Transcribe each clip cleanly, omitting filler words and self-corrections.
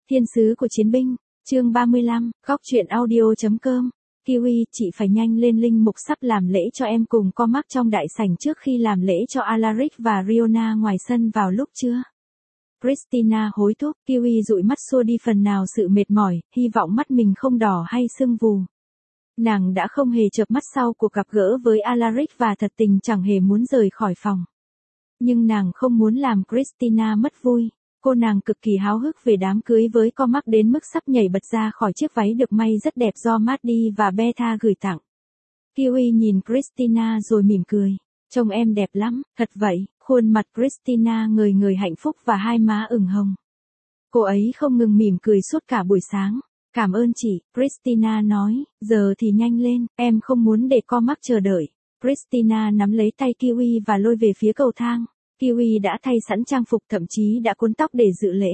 Thiên sứ của chiến binh, chương 35, góc truyện audio.com. Kiwi, chị phải nhanh lên, linh mục sắp làm lễ cho em cùng Comac trong đại sảnh trước khi làm lễ cho Alaric và Riona ngoài sân vào lúc trưa. Christina hối thúc, Kiwi dụi mắt xua đi phần nào sự mệt mỏi, hy vọng mắt mình không đỏ hay sưng vù. Nàng đã không hề chợp mắt sau cuộc gặp gỡ với Alaric và thật tình chẳng hề muốn rời khỏi phòng. Nhưng nàng không muốn làm Christina mất vui. Cô nàng cực kỳ háo hức về đám cưới với Comac đến mức sắp nhảy bật ra khỏi chiếc váy được may rất đẹp do Maddie và Beta gửi tặng. Kiwi nhìn Christina rồi mỉm cười. Trông em đẹp lắm, thật vậy, khuôn mặt Christina ngời ngời hạnh phúc và hai má ửng hồng. Cô ấy không ngừng mỉm cười suốt cả buổi sáng. Cảm ơn chị, Christina nói, giờ thì nhanh lên, em không muốn để Comac chờ đợi. Christina nắm lấy tay Kiwi và lôi về phía cầu thang. Kiwi đã thay sẵn trang phục, thậm chí đã cuốn tóc để dự lễ.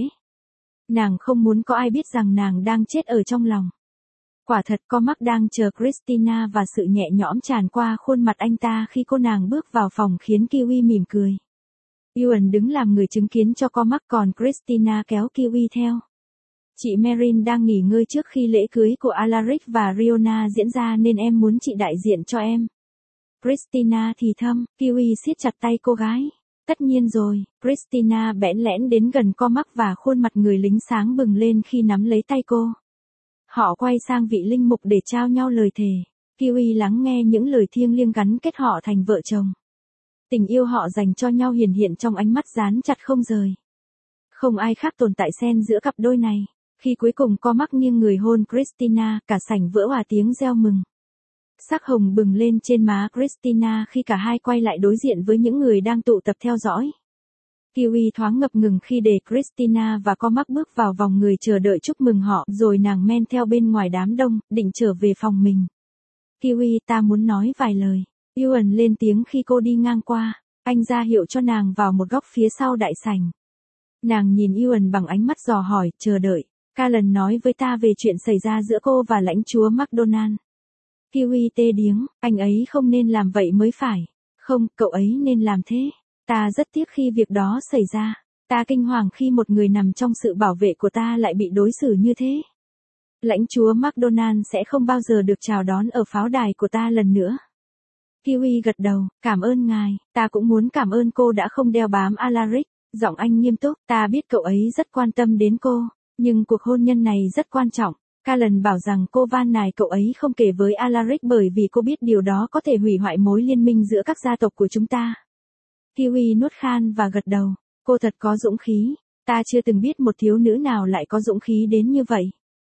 Nàng không muốn có ai biết rằng nàng đang chết ở trong lòng. Quả thật Comac đang chờ Christina và sự nhẹ nhõm tràn qua khuôn mặt anh ta khi cô nàng bước vào phòng khiến Kiwi mỉm cười. Ewan đứng làm người chứng kiến cho Comac, còn Christina kéo Kiwi theo. Chị Marin đang nghỉ ngơi trước khi lễ cưới của Alaric và Riona diễn ra nên em muốn chị đại diện cho em. Christina thì thầm, Kiwi siết chặt tay cô gái. Tất nhiên rồi, Christina bẽn lẽn đến gần Comac và khuôn mặt người lính sáng bừng lên khi nắm lấy tay cô. Họ quay sang vị linh mục để trao nhau lời thề. Kiwi lắng nghe những lời thiêng liêng gắn kết họ thành vợ chồng. Tình yêu họ dành cho nhau hiển hiện trong ánh mắt dán chặt không rời. Không ai khác tồn tại xen giữa cặp đôi này. Khi cuối cùng Comac nghiêng người hôn Christina, cả sảnh vỡ òa tiếng reo mừng. Sắc hồng bừng lên trên má Christina khi cả hai quay lại đối diện với những người đang tụ tập theo dõi. Kiwi thoáng ngập ngừng khi để Christina và Comac bước vào vòng người chờ đợi chúc mừng họ, rồi nàng men theo bên ngoài đám đông, định trở về phòng mình. Kiwi, ta muốn nói vài lời. Ewan lên tiếng khi cô đi ngang qua. Anh ra hiệu cho nàng vào một góc phía sau đại sảnh. Nàng nhìn Ewan bằng ánh mắt dò hỏi, chờ đợi. Callan nói với ta về chuyện xảy ra giữa cô và lãnh chúa MacDonald. Kiwi tê điếng, anh ấy không nên làm vậy mới phải. Không, cậu ấy nên làm thế. Ta rất tiếc khi việc đó xảy ra. Ta kinh hoàng khi một người nằm trong sự bảo vệ của ta lại bị đối xử như thế. Lãnh chúa MacDonald sẽ không bao giờ được chào đón ở pháo đài của ta lần nữa. Kiwi gật đầu, cảm ơn ngài, ta cũng muốn cảm ơn cô đã không đeo bám Alaric. Giọng anh nghiêm túc, ta biết cậu ấy rất quan tâm đến cô, nhưng cuộc hôn nhân này rất quan trọng. Callan bảo rằng cô van nài cậu ấy không kể với Alaric bởi vì cô biết điều đó có thể hủy hoại mối liên minh giữa các gia tộc của chúng ta. Kiwi nuốt khan và gật đầu. Cô thật có dũng khí. Ta chưa từng biết một thiếu nữ nào lại có dũng khí đến như vậy.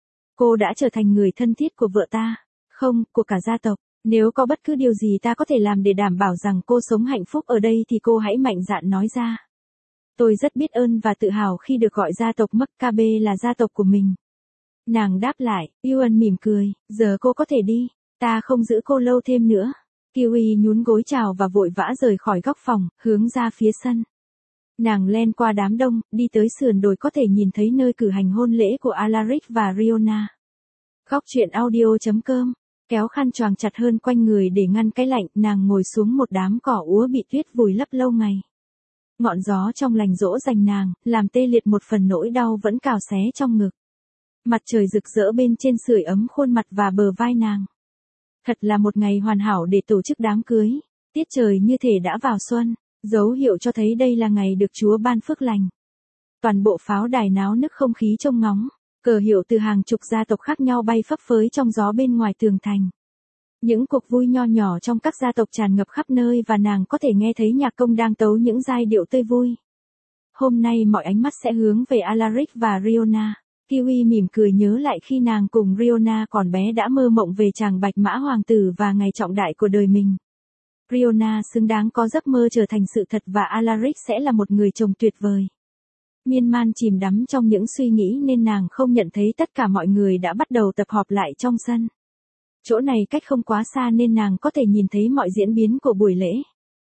Cô đã trở thành người thân thiết của vợ ta. Không, của cả gia tộc. Nếu có bất cứ điều gì ta có thể làm để đảm bảo rằng cô sống hạnh phúc ở đây thì cô hãy mạnh dạn nói ra. Tôi rất biết ơn và tự hào khi được gọi gia tộc Maccabe là gia tộc của mình. Nàng đáp lại, Ewan mỉm cười, giờ cô có thể đi, ta không giữ cô lâu thêm nữa. Kiwi nhún gối chào và vội vã rời khỏi góc phòng, hướng ra phía sân. Nàng len qua đám đông, đi tới sườn đồi có thể nhìn thấy nơi cử hành hôn lễ của Alaric và Riona. Góc truyện audio.com, kéo khăn choàng chặt hơn quanh người để ngăn cái lạnh, nàng ngồi xuống một đám cỏ úa bị tuyết vùi lấp lâu ngày. Ngọn gió trong lành dỗ dành nàng, làm tê liệt một phần nỗi đau vẫn cào xé trong ngực. Mặt trời rực rỡ bên trên sưởi ấm khuôn mặt và bờ vai nàng. Thật là một ngày hoàn hảo để tổ chức đám cưới. Tiết trời như thể đã vào xuân, dấu hiệu cho thấy đây là ngày được Chúa ban phước lành. Toàn bộ pháo đài náo nức không khí trông ngóng, cờ hiệu từ hàng chục gia tộc khác nhau bay phấp phới trong gió bên ngoài tường thành. Những cuộc vui nho nhỏ trong các gia tộc tràn ngập khắp nơi và nàng có thể nghe thấy nhạc công đang tấu những giai điệu tươi vui. Hôm nay mọi ánh mắt sẽ hướng về Alaric và Riona. Kiwi mỉm cười nhớ lại khi nàng cùng Riona còn bé đã mơ mộng về chàng bạch mã hoàng tử và ngày trọng đại của đời mình. Riona xứng đáng có giấc mơ trở thành sự thật và Alaric sẽ là một người chồng tuyệt vời. Miên man chìm đắm trong những suy nghĩ nên nàng không nhận thấy tất cả mọi người đã bắt đầu tập họp lại trong sân. Chỗ này cách không quá xa nên nàng có thể nhìn thấy mọi diễn biến của buổi lễ.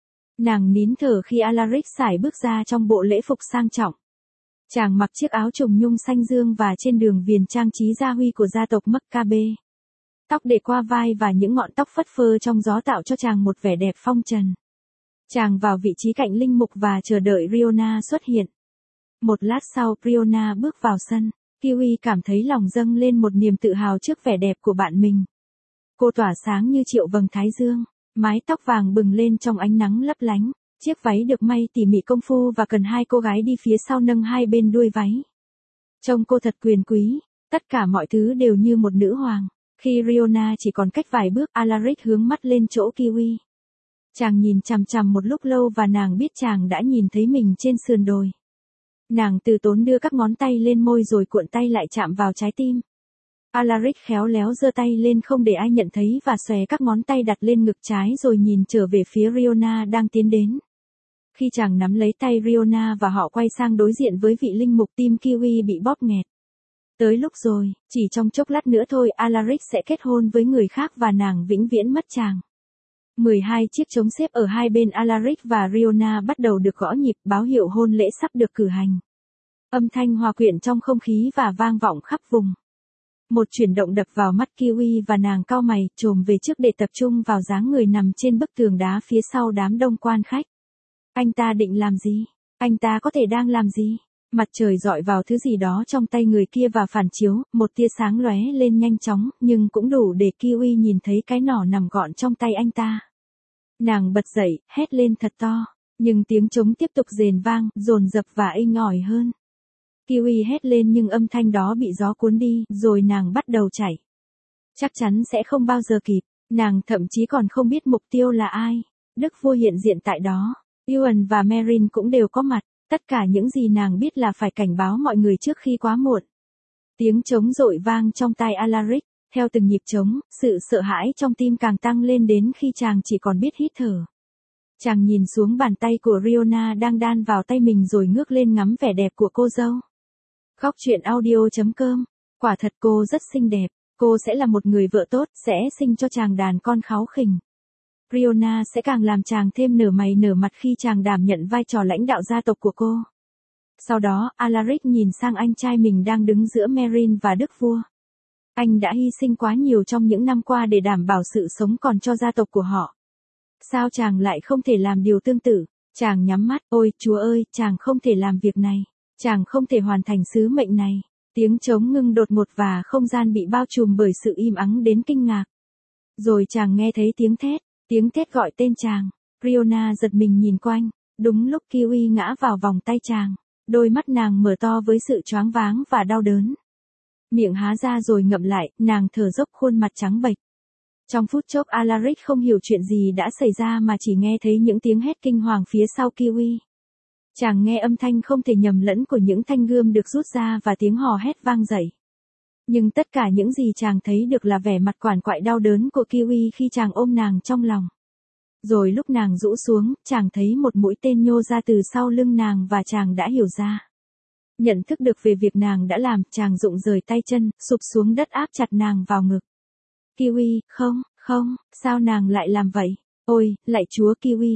Nàng nín thở khi Alaric sải bước ra trong bộ lễ phục sang trọng. Chàng mặc chiếc áo trùng nhung xanh dương và trên đường viền trang trí gia huy của gia tộc Maccabe. Tóc để qua vai và những ngọn tóc phất phơ trong gió tạo cho chàng một vẻ đẹp phong trần. Chàng vào vị trí cạnh linh mục và chờ đợi Riona xuất hiện. Một lát sau, Riona bước vào sân. Kiwi cảm thấy lòng dâng lên một niềm tự hào trước vẻ đẹp của bạn mình. Cô tỏa sáng như triệu vầng thái dương, mái tóc vàng bừng lên trong ánh nắng lấp lánh, chiếc váy được may tỉ mỉ công phu và cần hai cô gái đi phía sau nâng hai bên đuôi váy. Trông cô thật quyền quý, tất cả mọi thứ đều như một nữ hoàng. Khi Riona chỉ còn cách vài bước, Alaric hướng mắt lên chỗ Kiwi. Chàng nhìn chằm chằm một lúc lâu và nàng biết chàng đã nhìn thấy mình trên sườn đồi. Nàng từ tốn đưa các ngón tay lên môi rồi cuộn tay lại chạm vào trái tim. Alaric khéo léo giơ tay lên không để ai nhận thấy và xòe các ngón tay đặt lên ngực trái rồi nhìn trở về phía Riona đang tiến đến. Khi chàng nắm lấy tay Riona và họ quay sang đối diện với vị linh mục, tim Kiwi bị bóp nghẹt. Tới lúc rồi, chỉ trong chốc lát nữa thôi Alaric sẽ kết hôn với người khác và nàng vĩnh viễn mất chàng. 12 chiếc trống xếp ở hai bên Alaric và Riona bắt đầu được gõ nhịp, báo hiệu hôn lễ sắp được cử hành. Âm thanh hòa quyện trong không khí và vang vọng khắp vùng. Một chuyển động đập vào mắt Kiwi và nàng cau mày, chồm về trước để tập trung vào dáng người nằm trên bức tường đá phía sau đám đông quan khách. Anh ta định làm gì? Anh ta có thể đang làm gì? Mặt trời dọi vào thứ gì đó trong tay người kia và phản chiếu, một tia sáng lóe lên nhanh chóng, nhưng cũng đủ để Kiwi nhìn thấy cái nỏ nằm gọn trong tay anh ta. Nàng bật dậy, hét lên thật to, nhưng tiếng trống tiếp tục rền vang, dồn dập và inh ỏi hơn. Kiwi hét lên nhưng âm thanh đó bị gió cuốn đi, rồi nàng bắt đầu chạy. Chắc chắn sẽ không bao giờ kịp, nàng thậm chí còn không biết mục tiêu là ai. Đức vua hiện diện tại đó, Ewan và Merrin cũng đều có mặt, tất cả những gì nàng biết là phải cảnh báo mọi người trước khi quá muộn. Tiếng trống dội vang trong tai Alaric, theo từng nhịp trống, sự sợ hãi trong tim càng tăng lên đến khi chàng chỉ còn biết hít thở. Chàng nhìn xuống bàn tay của Riona đang đan vào tay mình rồi ngước lên ngắm vẻ đẹp của cô dâu. Góc truyện audio.com. Quả thật cô rất xinh đẹp, cô sẽ là một người vợ tốt, sẽ sinh cho chàng đàn con kháu khỉnh. Riona sẽ càng làm chàng thêm nở mày nở mặt khi chàng đảm nhận vai trò lãnh đạo gia tộc của cô. Sau đó, Alaric nhìn sang anh trai mình đang đứng giữa Merrin và đức vua. Anh đã hy sinh quá nhiều trong những năm qua để đảm bảo sự sống còn cho gia tộc của họ. Sao chàng lại không thể làm điều tương tự? Chàng nhắm mắt, ôi Chúa ơi, chàng không thể làm việc này. Chàng không thể hoàn thành sứ mệnh này. Tiếng trống ngưng đột ngột và không gian bị bao trùm bởi sự im ắng đến kinh ngạc. Rồi chàng nghe thấy tiếng thét gọi tên chàng. Riona giật mình nhìn quanh, đúng lúc Kiwi ngã vào vòng tay chàng. Đôi mắt nàng mở to với sự choáng váng và đau đớn. Miệng há ra rồi ngậm lại, nàng thở dốc khuôn mặt trắng bệch. Trong phút chốc Alaric không hiểu chuyện gì đã xảy ra mà chỉ nghe thấy những tiếng hét kinh hoàng phía sau Kiwi. Chàng nghe âm thanh không thể nhầm lẫn của những thanh gươm được rút ra và tiếng hò hét vang dậy. Nhưng tất cả những gì chàng thấy được là vẻ mặt quằn quại đau đớn của Kiwi khi chàng ôm nàng trong lòng. Rồi lúc nàng rũ xuống, chàng thấy một mũi tên nhô ra từ sau lưng nàng và chàng đã hiểu ra. Nhận thức được về việc nàng đã làm, chàng rụng rời tay chân, sụp xuống đất áp chặt nàng vào ngực. Kiwi, không, sao nàng lại làm vậy? Ôi, lạy Chúa Kiwi,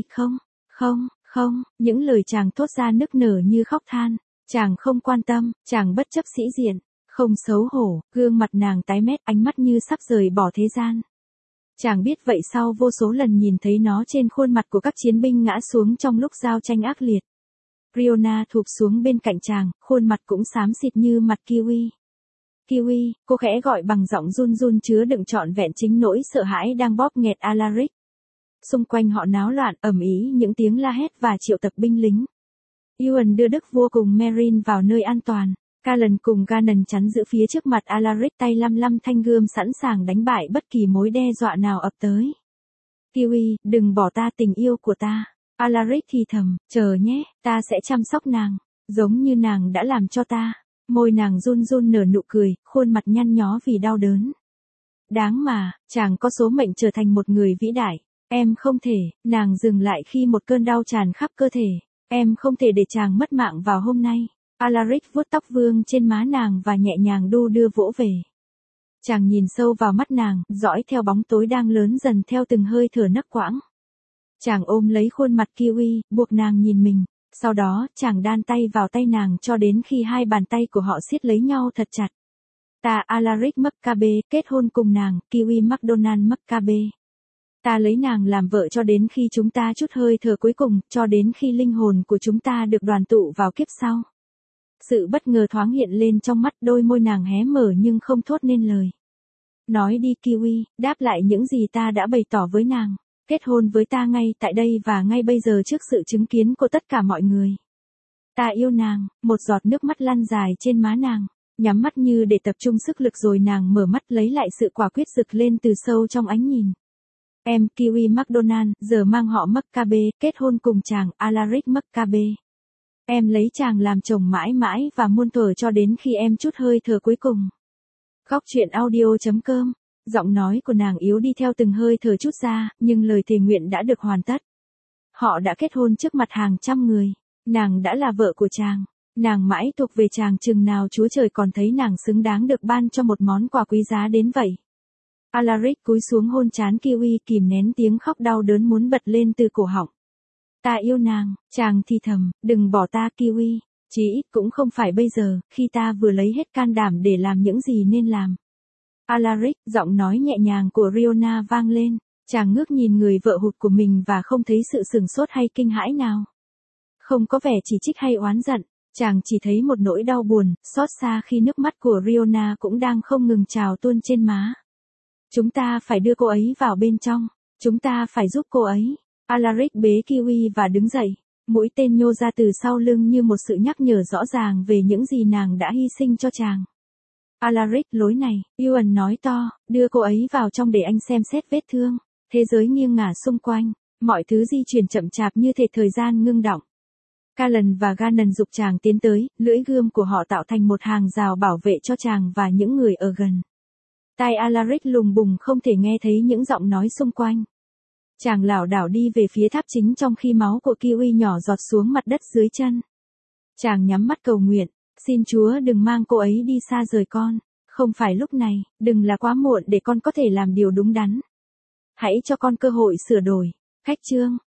không, những lời chàng thốt ra nức nở như khóc than. Chàng không quan tâm, chàng bất chấp sĩ diện, không xấu hổ, gương mặt nàng tái mét, ánh mắt như sắp rời bỏ thế gian. Chàng biết vậy sau vô số lần nhìn thấy nó trên khuôn mặt của các chiến binh ngã xuống trong lúc giao tranh ác liệt. Riona thụp xuống bên cạnh chàng, khuôn mặt cũng xám xịt như mặt Kiwi. Kiwi, cô khẽ gọi bằng giọng run run chứa đựng trọn vẹn chính nỗi sợ hãi đang bóp nghẹt Alaric. Xung quanh họ náo loạn, ầm ĩ những tiếng la hét và triệu tập binh lính. Ewan đưa đức vua cùng Merrin vào nơi an toàn. Callan cùng Gannon chắn giữ phía trước mặt Alaric, tay lăm lăm thanh gươm sẵn sàng đánh bại bất kỳ mối đe dọa nào ập tới. Kiwi, đừng bỏ ta tình yêu của ta. Alaric thì thầm, chờ nhé, ta sẽ chăm sóc nàng, giống như nàng đã làm cho ta. Môi nàng run run nở nụ cười, khuôn mặt nhăn nhó vì đau đớn. Đáng mà, chàng có số mệnh trở thành một người vĩ đại. Em không thể, nàng dừng lại khi một cơn đau tràn khắp cơ thể. Em không thể để chàng mất mạng vào hôm nay. Alaric vuốt tóc vương trên má nàng và nhẹ nhàng đu đưa vỗ về. Chàng nhìn sâu vào mắt nàng, dõi theo bóng tối đang lớn dần theo từng hơi thở nấc quãng. Chàng ôm lấy khuôn mặt Kiwi, buộc nàng nhìn mình. Sau đó, chàng đan tay vào tay nàng cho đến khi hai bàn tay của họ siết lấy nhau thật chặt. Ta Alaric Maccabe, kết hôn cùng nàng, Kiwi MacDonald Maccabe. Ta lấy nàng làm vợ cho đến khi chúng ta chút hơi thở cuối cùng, cho đến khi linh hồn của chúng ta được đoàn tụ vào kiếp sau. Sự bất ngờ thoáng hiện lên trong mắt, đôi môi nàng hé mở nhưng không thốt nên lời. Nói đi Kiwi, đáp lại những gì ta đã bày tỏ với nàng. Kết hôn với ta ngay tại đây và ngay bây giờ trước sự chứng kiến của tất cả mọi người. Ta yêu nàng, một giọt nước mắt lăn dài trên má nàng. Nhắm mắt như để tập trung sức lực rồi nàng mở mắt lấy lại sự quả quyết rực lên từ sâu trong ánh nhìn. Em Kiwi McDonald, giờ mang họ Maccabe, kết hôn cùng chàng Alaric Maccabe. Em lấy chàng làm chồng mãi mãi và muôn thuở cho đến khi em trút hơi thở cuối cùng. Góc truyện audio.com. Giọng nói của nàng yếu đi theo từng hơi thở trút ra, nhưng lời thề nguyện đã được hoàn tất. Họ đã kết hôn trước mặt hàng trăm người. Nàng đã là vợ của chàng. Nàng mãi thuộc về chàng chừng nào Chúa Trời còn thấy nàng xứng đáng được ban cho một món quà quý giá đến vậy. Alaric cúi xuống hôn trán Kiwi, kìm nén tiếng khóc đau đớn muốn bật lên từ cổ họng. Ta yêu nàng, chàng thì thầm, đừng bỏ ta Kiwi, chí ít cũng không phải bây giờ, khi ta vừa lấy hết can đảm để làm những gì nên làm. Alaric, giọng nói nhẹ nhàng của Riona vang lên, chàng ngước nhìn người vợ hụt của mình và không thấy sự sửng sốt hay kinh hãi nào. Không có vẻ chỉ trích hay oán giận, chàng chỉ thấy một nỗi đau buồn, xót xa khi nước mắt của Riona cũng đang không ngừng trào tuôn trên má. Chúng ta phải đưa cô ấy vào bên trong, chúng ta phải giúp cô ấy. Alaric bế Kiwi và đứng dậy, mũi tên nhô ra từ sau lưng như một sự nhắc nhở rõ ràng về những gì nàng đã hy sinh cho chàng. Alaric, lối này, Ewan nói to, đưa cô ấy vào trong để anh xem xét vết thương. Thế giới nghiêng ngả xung quanh, mọi thứ di chuyển chậm chạp như thể thời gian ngưng đọng. Callan và Gannon giục chàng tiến tới, lưỡi gươm của họ tạo thành một hàng rào bảo vệ cho chàng và những người ở gần. Tai Alaric lùng bùng không thể nghe thấy những giọng nói xung quanh. Chàng lảo đảo đi về phía tháp chính trong khi máu của Kiwi nhỏ giọt xuống mặt đất dưới chân. Chàng nhắm mắt cầu nguyện, xin Chúa đừng mang cô ấy đi xa rời con, không phải lúc này, đừng là quá muộn để con có thể làm điều đúng đắn. Hãy cho con cơ hội sửa đổi. Khách chương.